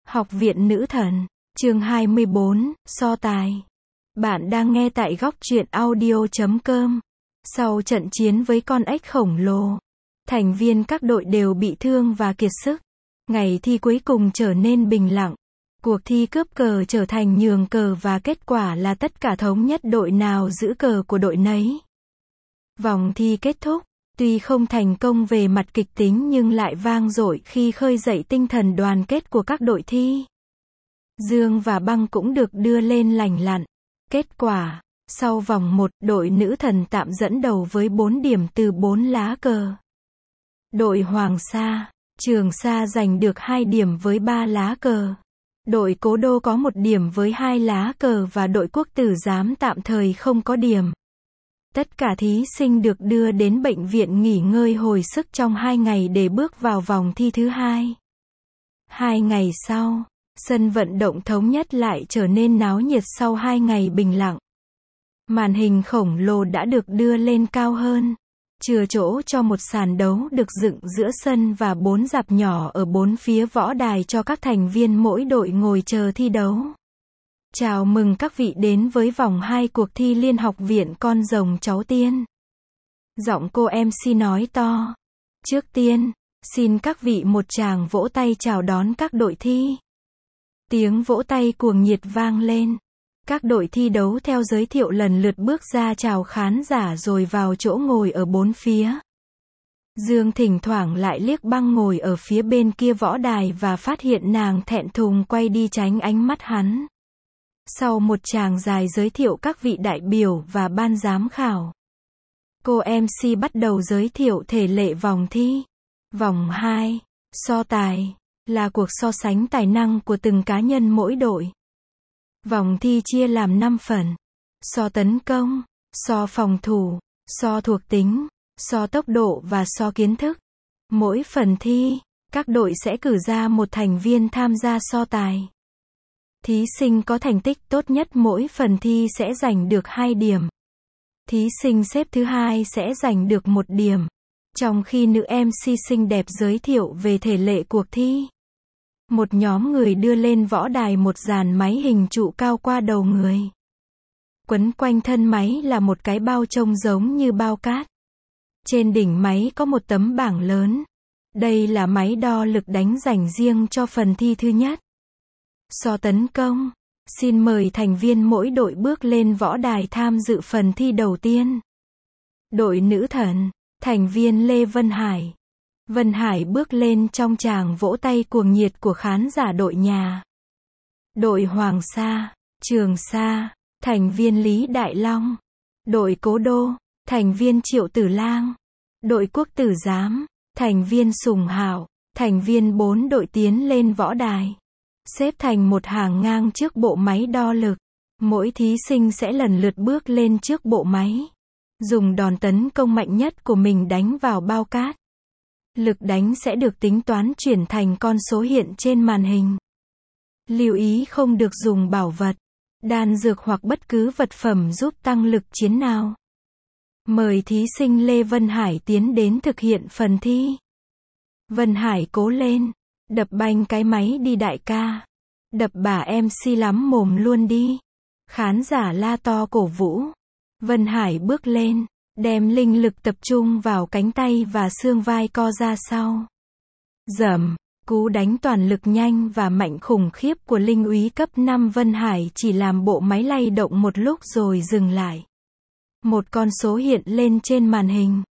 Học viện Nữ Thần, chương 24, so tài. Bạn đang nghe tại góc truyện audio.com. Sau trận chiến với con ếch khổng lồ, thành viên các đội đều bị thương và kiệt sức. Ngày thi cuối cùng trở nên bình lặng. Cuộc thi cướp cờ trở thành nhường cờ và kết quả là tất cả thống nhất đội nào giữ cờ của đội nấy. Vòng thi kết thúc, tuy không thành công về mặt kịch tính nhưng lại vang dội khi khơi dậy tinh thần đoàn kết của các đội thi. Dương và Băng cũng được đưa lên lành lặn. Kết quả, sau vòng 1, đội Nữ Thần tạm dẫn đầu với 4 điểm từ 4 lá cờ. Đội Hoàng Sa, Trường Sa giành được 2 điểm với 3 lá cờ. Đội Cố Đô có 1 điểm với 2 lá cờ và đội Quốc Tử Giám tạm thời không có điểm. Tất cả thí sinh được đưa đến bệnh viện nghỉ ngơi hồi sức trong 2 ngày để bước vào vòng thi thứ 2. 2 ngày sau, sân vận động Thống Nhất lại trở nên náo nhiệt sau 2 ngày bình lặng. Màn hình khổng lồ đã được đưa lên cao hơn, chừa chỗ cho một sàn đấu được dựng giữa sân và 4 rạp nhỏ ở 4 phía võ đài cho các thành viên mỗi đội ngồi chờ thi đấu. Chào mừng các vị đến với vòng 2 cuộc thi Liên Học viện Con Rồng Cháu Tiên. Giọng cô MC nói to. Trước tiên, xin các vị một tràng vỗ tay chào đón các đội thi. Tiếng vỗ tay cuồng nhiệt vang lên. Các đội thi đấu theo giới thiệu lần lượt bước ra chào khán giả rồi vào chỗ ngồi ở 4 phía. Dương thỉnh thoảng lại liếc Băng ngồi ở phía bên kia võ đài và phát hiện nàng thẹn thùng quay đi tránh ánh mắt hắn. Sau một tràng dài giới thiệu các vị đại biểu và ban giám khảo, cô MC bắt đầu giới thiệu thể lệ vòng thi. Vòng 2, so tài, là cuộc so sánh tài năng của từng cá nhân mỗi đội. Vòng thi chia làm 5 phần. So tấn công, so phòng thủ, so thuộc tính, so tốc độ và so kiến thức. Mỗi phần thi, các đội sẽ cử ra một thành viên tham gia so tài. Thí sinh có thành tích tốt nhất mỗi phần thi sẽ giành được 2 điểm. Thí sinh xếp thứ 2 sẽ giành được 1 điểm. Trong khi nữ MC xinh đẹp giới thiệu về thể lệ cuộc thi, một nhóm người đưa lên võ đài một dàn máy hình trụ cao qua đầu người. Quấn quanh thân máy là một cái bao trông giống như bao cát. Trên đỉnh máy có một tấm bảng lớn. Đây là máy đo lực đánh dành riêng cho phần thi thứ nhất. So tấn công. Xin mời thành viên mỗi đội bước lên võ đài tham dự phần thi đầu tiên. Đội Nữ Thần, thành viên Lê Vân Hải. Vân Hải bước lên trong tràng vỗ tay cuồng nhiệt của khán giả đội nhà. Đội Hoàng Sa, Trường Sa, thành viên Lý Đại Long. Đội Cố Đô, thành viên Triệu Tử Lang. Đội Quốc Tử Giám, thành viên Sùng Hạo. Thành viên 4 đội tiến lên võ đài, xếp thành một hàng ngang trước bộ máy đo lực. Mỗi thí sinh sẽ lần lượt bước lên trước bộ máy, dùng đòn tấn công mạnh nhất của mình đánh vào bao cát. Lực đánh sẽ được tính toán chuyển thành con số hiện trên màn hình. Lưu ý không được dùng bảo vật, đan dược hoặc bất cứ vật phẩm giúp tăng lực chiến nào. Mời thí sinh Lê Vân Hải tiến đến thực hiện phần thi. Vân Hải cố lên, đập banh cái máy đi đại ca. Đập bả MC lắm mồm luôn đi. Khán giả la to cổ vũ. Vân Hải bước lên, đem linh lực tập trung vào cánh tay và xương vai co ra sau. Dầm, cú đánh toàn lực nhanh và mạnh khủng khiếp của linh úy cấp 5 Vân Hải chỉ làm bộ máy lay động một lúc rồi dừng lại. Một con số hiện lên trên màn hình.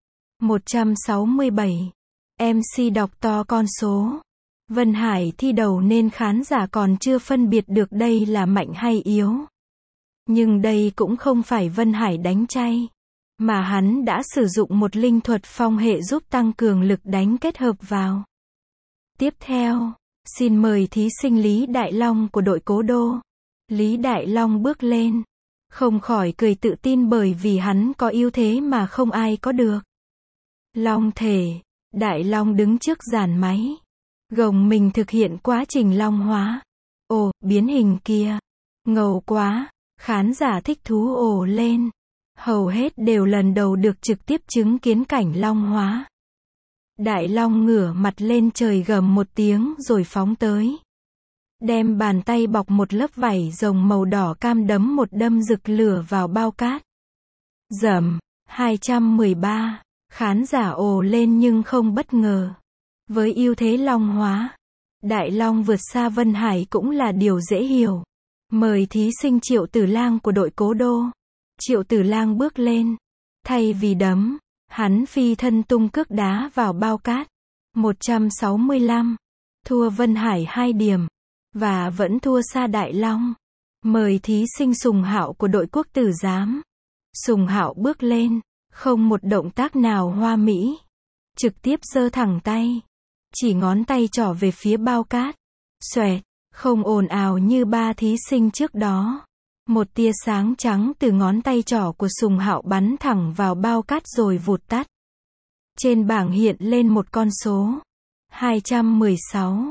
167. MC đọc to con số. Vân Hải thi đầu nên khán giả còn chưa phân biệt được đây là mạnh hay yếu. Nhưng đây cũng không phải Vân Hải đánh chay, mà hắn đã sử dụng một linh thuật phong hệ giúp tăng cường lực đánh kết hợp vào. Tiếp theo, xin mời thí sinh Lý Đại Long của đội Cố Đô. Lý Đại Long bước lên, không khỏi cười tự tin bởi vì hắn có ưu thế mà không ai có được. Long thể, Đại Long đứng trước dàn máy, gồng mình thực hiện quá trình long hóa. Ồ, biến hình kia, ngầu quá, khán giả thích thú ồ lên. Hầu hết đều lần đầu được trực tiếp chứng kiến cảnh long hóa. Đại Long ngửa mặt lên trời gầm một tiếng rồi phóng tới. Đem bàn tay bọc một lớp vảy rồng màu đỏ cam đấm một đâm rực lửa vào bao cát. Rầm, 213. Khán giả ồ lên nhưng không bất ngờ. Với ưu thế long hóa, Đại Long vượt xa Vân Hải cũng là điều dễ hiểu. Mời thí sinh Triệu Tử Lang của đội Cố Đô. Triệu Tử Lang bước lên. Thay vì đấm, hắn phi thân tung cước đá vào bao cát. 165. Thua Vân Hải 2 điểm. Và vẫn thua xa Đại Long. Mời thí sinh Sùng Hạo của đội Quốc Tử Giám. Sùng Hạo bước lên. Không một động tác nào hoa mỹ. Trực tiếp giơ thẳng tay. Chỉ ngón tay trỏ về phía bao cát. Xoẹt. Không ồn ào như 3 thí sinh trước đó. Một tia sáng trắng từ ngón tay trỏ của Sùng Hạo bắn thẳng vào bao cát rồi vụt tắt. Trên bảng hiện lên một con số. 216.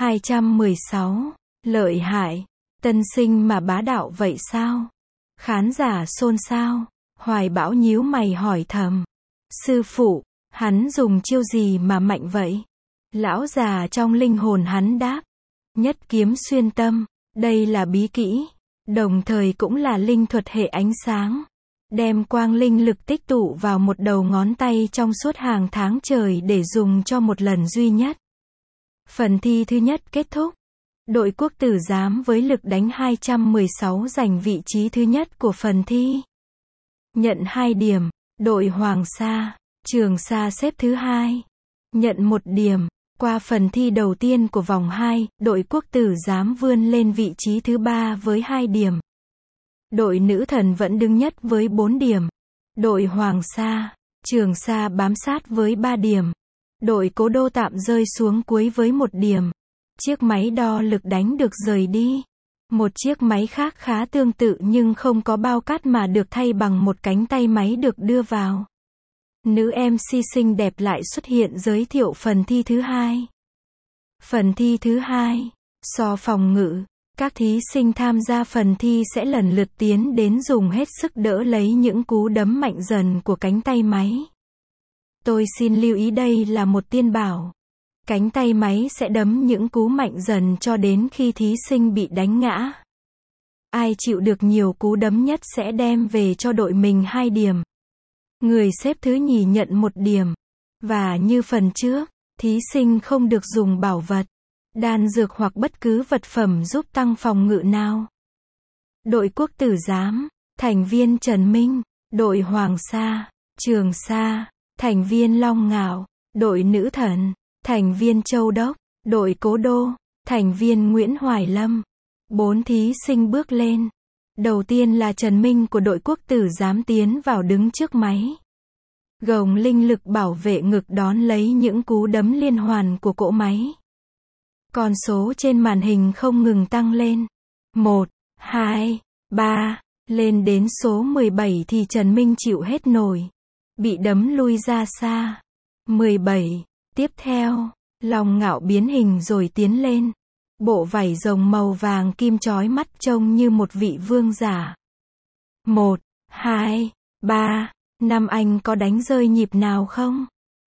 216. Lợi hại. Tân sinh mà bá đạo vậy sao? Khán giả xôn xao. Hoài Bão nhíu mày hỏi thầm. Sư phụ, hắn dùng chiêu gì mà mạnh vậy? Lão già trong linh hồn hắn đáp. Nhất kiếm xuyên tâm. Đây là bí kỹ. Đồng thời cũng là linh thuật hệ ánh sáng. Đem quang linh lực tích tụ vào một đầu ngón tay trong suốt hàng tháng trời để dùng cho một lần duy nhất. Phần thi thứ nhất kết thúc. Đội Quốc Tử Giám với lực đánh 216 giành vị trí thứ nhất của phần thi. Nhận 2 điểm. Đội Hoàng Sa, Trường Sa xếp thứ 2. Nhận 1 điểm. Qua phần thi đầu tiên của vòng 2, đội Quốc Tử Giám vươn lên vị trí thứ 3 với 2 điểm. Đội Nữ Thần vẫn đứng nhất với 4 điểm. Đội Hoàng Sa, Trường Sa bám sát với 3 điểm. Đội Cố Đô tạm rơi xuống cuối với 1 điểm. Chiếc máy đo lực đánh được rời đi. Một chiếc máy khác khá tương tự nhưng không có bao cát mà được thay bằng một cánh tay máy được đưa vào. Nữ MC xinh đẹp lại xuất hiện giới thiệu phần thi thứ 2. Phần thi thứ 2, so phòng ngự. Các thí sinh tham gia phần thi sẽ lần lượt tiến đến dùng hết sức đỡ lấy những cú đấm mạnh dần của cánh tay máy. Tôi xin lưu ý đây là một tiên bảo. Cánh tay máy sẽ đấm những cú mạnh dần cho đến khi thí sinh bị đánh ngã. Ai chịu được nhiều cú đấm nhất sẽ đem về cho đội mình 2 điểm. Người xếp thứ nhì nhận 1 điểm. Và như phần trước, thí sinh không được dùng bảo vật, đan dược hoặc bất cứ vật phẩm giúp tăng phòng ngự nào. Đội Quốc Tử Giám, thành viên Trần Minh. Đội Hoàng Sa, Trường Sa, thành viên Long Ngạo. Đội Nữ Thần, thành viên Châu Đốc. Đội Cố Đô, thành viên Nguyễn Hoài Lâm. 4 thí sinh bước lên. Đầu tiên là Trần Minh của đội Quốc Tử Giám tiến vào đứng trước máy. Gồng linh lực bảo vệ ngực đón lấy những cú đấm liên hoàn của cỗ máy. Con số trên màn hình không ngừng tăng lên. 1, 2, 3, lên đến số 17 thì Trần Minh chịu hết nổi. Bị đấm lui ra xa. 17. Tiếp theo, Long Ngạo biến hình rồi tiến lên. Bộ vảy rồng màu vàng kim chói mắt trông như một vị vương giả. 1, 2, 3, 5 anh có đánh rơi nhịp nào không?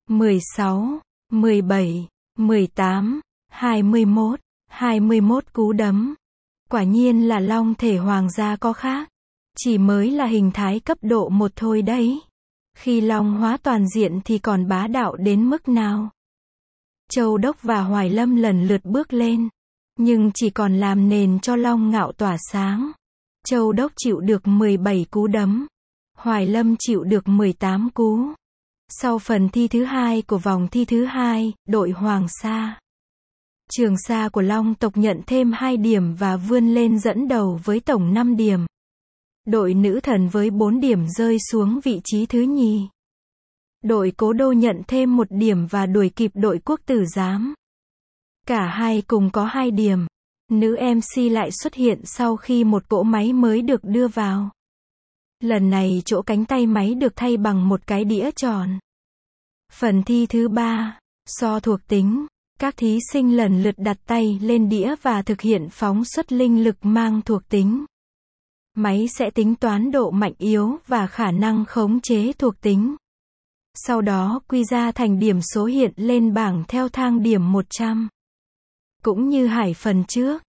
16, 17, 18, 21, 21 cú đấm. Quả nhiên là long thể hoàng gia có khác. Chỉ mới là hình thái cấp độ 1 thôi đấy. Khi long hóa toàn diện thì còn bá đạo đến mức nào? Châu Đốc và Hoài Lâm lần lượt bước lên. Nhưng chỉ còn làm nền cho Long Ngạo tỏa sáng. Châu Đốc chịu được 17 cú đấm. Hoài Lâm chịu được 18 cú. Sau phần thi thứ 2 của vòng thi thứ 2, đội Hoàng Sa, Trường Sa của Long tộc nhận thêm 2 điểm và vươn lên dẫn đầu với tổng 5 điểm. Đội Nữ Thần với 4 điểm rơi xuống vị trí thứ nhì. Đội Cố Đô nhận thêm 1 điểm và đuổi kịp đội Quốc Tử Giám. Cả hai cùng có 2 điểm. Nữ MC lại xuất hiện sau khi một cỗ máy mới được đưa vào. Lần này chỗ cánh tay máy được thay bằng một cái đĩa tròn. Phần thi thứ 3, so thuộc tính. Các thí sinh lần lượt đặt tay lên đĩa và thực hiện phóng xuất linh lực mang thuộc tính. Máy sẽ tính toán độ mạnh yếu và khả năng khống chế thuộc tính. Sau đó quy ra thành điểm số hiện lên bảng theo thang điểm 100. Cũng như Hải phần trước,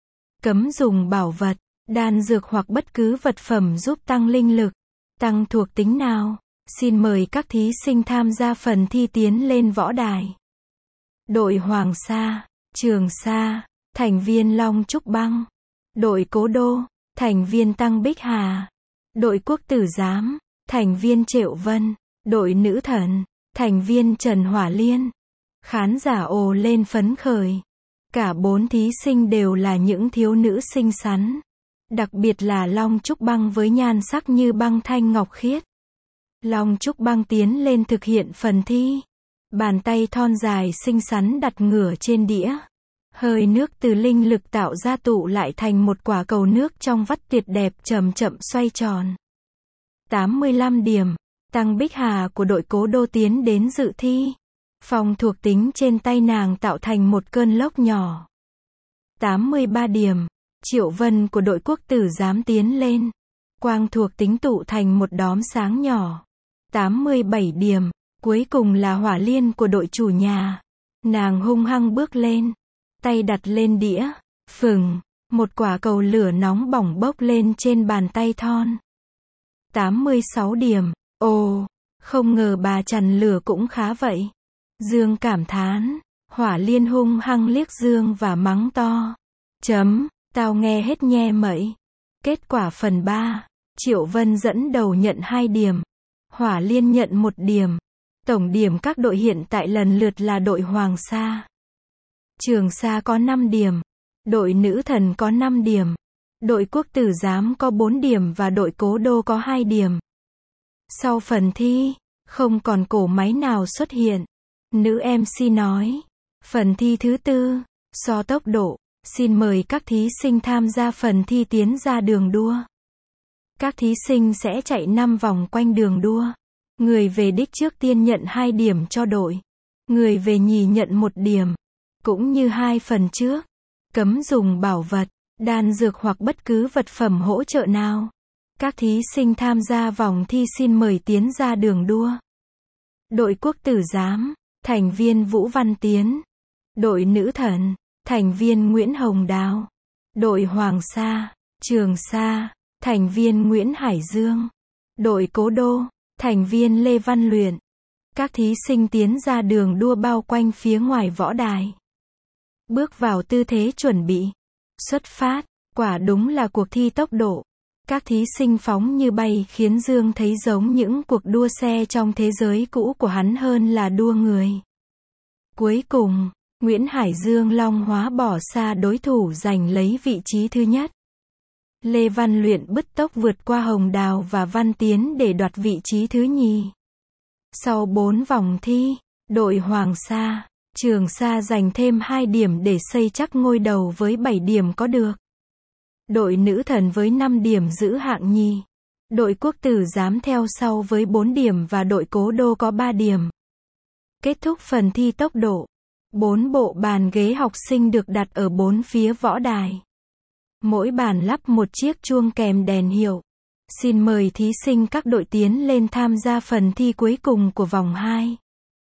Cấm dùng bảo vật, đan dược hoặc bất cứ vật phẩm giúp tăng linh lực, tăng thuộc tính nào. Xin mời các thí sinh tham gia phần thi tiến lên võ đài. Đội Hoàng Sa, Trường Sa, thành viên Long Trúc Băng. Đội Cố Đô, thành viên Tăng Bích Hà. Đội Quốc Tử Giám, thành viên Triệu Vân. Đội Nữ Thần, thành viên Trần Hỏa Liên. Khán giả ồ lên phấn khởi. Cả 4 thí sinh đều là những thiếu nữ xinh xắn. Đặc biệt là Long Trúc Băng với nhan sắc như băng thanh ngọc khiết. Long Trúc Băng tiến lên thực hiện phần thi. Bàn tay thon dài xinh xắn đặt ngửa trên đĩa. Hơi nước từ linh lực tạo ra tụ lại thành một quả cầu nước trong vắt tuyệt đẹp chậm chậm xoay tròn. 85 điểm. Tăng Bích Hà của đội Cố Đô tiến đến dự thi. Phong thuộc tính trên tay nàng tạo thành một cơn lốc nhỏ. 83 điểm. Triệu Vân của đội Quốc Tử Giám tiến lên. Quang thuộc tính tụ thành một đốm sáng nhỏ. 87 điểm. Cuối cùng là Hỏa Liên của đội chủ nhà. Nàng hung hăng bước lên. Tay đặt lên đĩa. Phừng. Một quả cầu lửa nóng bỏng bốc lên trên bàn tay thon. 86 điểm. Ồ, không ngờ bà chằn lửa cũng khá vậy. Dương cảm thán. Hỏa Liên hung hăng liếc Dương và mắng to. Tao nghe hết nhe mẩy. Kết quả phần 3. Triệu Vân dẫn đầu nhận 2 điểm. Hỏa Liên nhận 1 điểm. Tổng điểm các đội hiện tại lần lượt là đội Hoàng Sa. Trường Sa có 5 điểm. Đội Nữ Thần có 5 điểm. Đội Quốc Tử Giám có 4 điểm và đội Cố Đô có 2 điểm. Sau phần thi, không còn cỗ máy nào xuất hiện. Nữ MC nói. Phần thi thứ 4, so tốc độ. Xin mời các thí sinh tham gia phần thi tiến ra đường đua. Các thí sinh sẽ chạy 5 vòng quanh đường đua. Người về đích trước tiên nhận 2 điểm cho đội. Người về nhì nhận 1 điểm. Cũng như 2 phần trước. Cấm dùng bảo vật, đan dược hoặc bất cứ vật phẩm hỗ trợ nào. Các thí sinh tham gia vòng thi xin mời tiến ra đường đua. Đội Quốc Tử Giám, thành viên Vũ Văn Tiến. Đội Nữ Thần, thành viên Nguyễn Hồng Đào. Đội Hoàng Sa, Trường Sa, thành viên Nguyễn Hải Dương. Đội Cố Đô, thành viên Lê Văn Luyện. Các thí sinh tiến ra đường đua bao quanh phía ngoài võ đài. Bước vào tư thế chuẩn bị. Xuất phát, quả đúng là cuộc thi tốc độ. Các thí sinh phóng như bay khiến Dương thấy giống những cuộc đua xe trong thế giới cũ của hắn hơn là đua người. Cuối cùng, Nguyễn Hải Dương long hóa bỏ xa đối thủ giành lấy vị trí thứ nhất. Lê Văn Luyện bứt tốc vượt qua Hồng Đào và Văn Tiến để đoạt vị trí thứ nhì. Sau 4 vòng thi, đội Hoàng Sa, Trường Sa giành thêm 2 điểm để xây chắc ngôi đầu với 7 điểm có được. Đội Nữ Thần với 5 điểm giữ hạng nhì. Đội Quốc Tử Giám theo sau với 4 điểm và đội Cố Đô có 3 điểm. Kết thúc phần thi tốc độ. 4 bộ bàn ghế học sinh được đặt ở 4 phía võ đài. Mỗi bàn lắp một chiếc chuông kèm đèn hiệu. Xin mời thí sinh các đội tiến lên tham gia phần thi cuối cùng của vòng 2.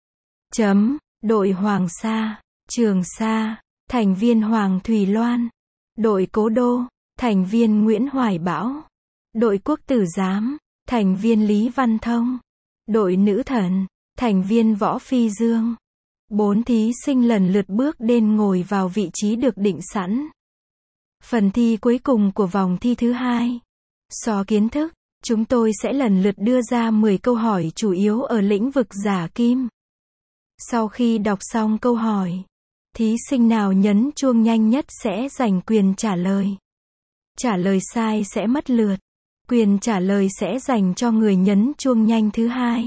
Đội Hoàng Sa, Trường Sa, thành viên Hoàng Thùy Loan. Đội Cố Đô, thành viên Nguyễn Hoài Bão. Đội Quốc Tử Giám, thành viên Lý Văn Thông. Đội Nữ Thần, thành viên Võ Phi Dương. 4 thí sinh lần lượt bước đến ngồi vào vị trí được định sẵn. Phần thi cuối cùng của vòng thi thứ 2. So kiến thức, chúng tôi sẽ lần lượt đưa ra 10 câu hỏi chủ yếu ở lĩnh vực giả kim. Sau khi đọc xong câu hỏi, thí sinh nào nhấn chuông nhanh nhất sẽ giành quyền trả lời. Trả lời sai sẽ mất lượt. Quyền trả lời sẽ dành cho người nhấn chuông nhanh thứ 2.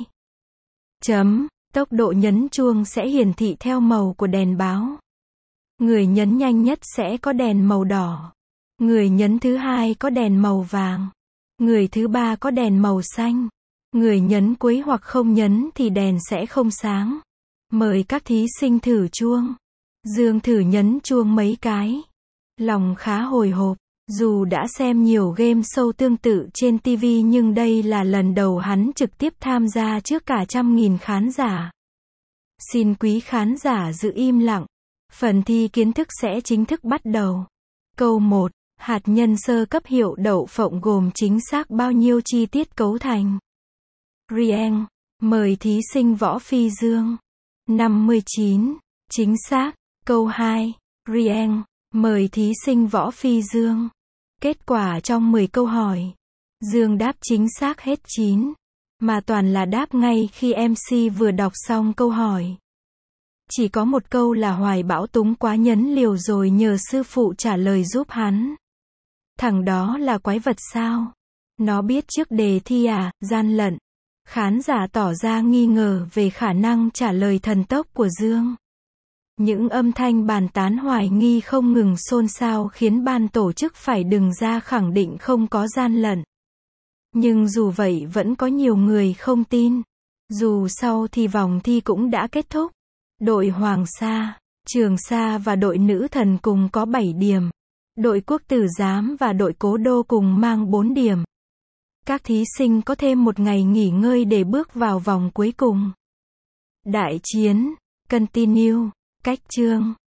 Tốc độ nhấn chuông sẽ hiển thị theo màu của đèn báo. Người nhấn nhanh nhất sẽ có đèn màu đỏ. Người nhấn thứ 2 có đèn màu vàng. Người thứ 3 có đèn màu xanh. Người nhấn cuối hoặc không nhấn thì đèn sẽ không sáng. Mời các thí sinh thử chuông. Dương thử nhấn chuông mấy cái. Lòng khá hồi hộp. Dù đã xem nhiều game show tương tự trên TV nhưng đây là lần đầu hắn trực tiếp tham gia trước cả 100.000 khán giả. Xin quý khán giả giữ im lặng. Phần thi kiến thức sẽ chính thức bắt đầu. Câu 1. Hạt nhân sơ cấp hiệu đậu phộng gồm chính xác bao nhiêu chi tiết cấu thành? Rieng. Mời thí sinh Võ Phi Dương. 59. Chính xác. Câu 2. Rieng. Mời thí sinh Võ Phi Dương. Kết quả trong 10 câu hỏi, Dương đáp chính xác hết 9, mà toàn là đáp ngay khi MC vừa đọc xong câu hỏi. Chỉ có một câu là Hoài Bão túng quá nhấn liều rồi nhờ sư phụ trả lời giúp hắn. Thằng đó là quái vật sao? Nó biết trước đề thi à, gian lận. Khán giả tỏ ra nghi ngờ về khả năng trả lời thần tốc của Dương. Những âm thanh bàn tán hoài nghi không ngừng xôn xao khiến ban tổ chức phải đứng ra khẳng định không có gian lận. Nhưng dù vậy vẫn có nhiều người không tin. Dù sau thì vòng thi cũng đã kết thúc. Đội Hoàng Sa, Trường Sa và đội Nữ Thần cùng có 7 điểm. Đội Quốc Tử Giám và đội Cố Đô cùng mang 4 điểm. Các thí sinh có thêm một ngày nghỉ ngơi để bước vào vòng cuối cùng. Đại chiến, continue, cách chương.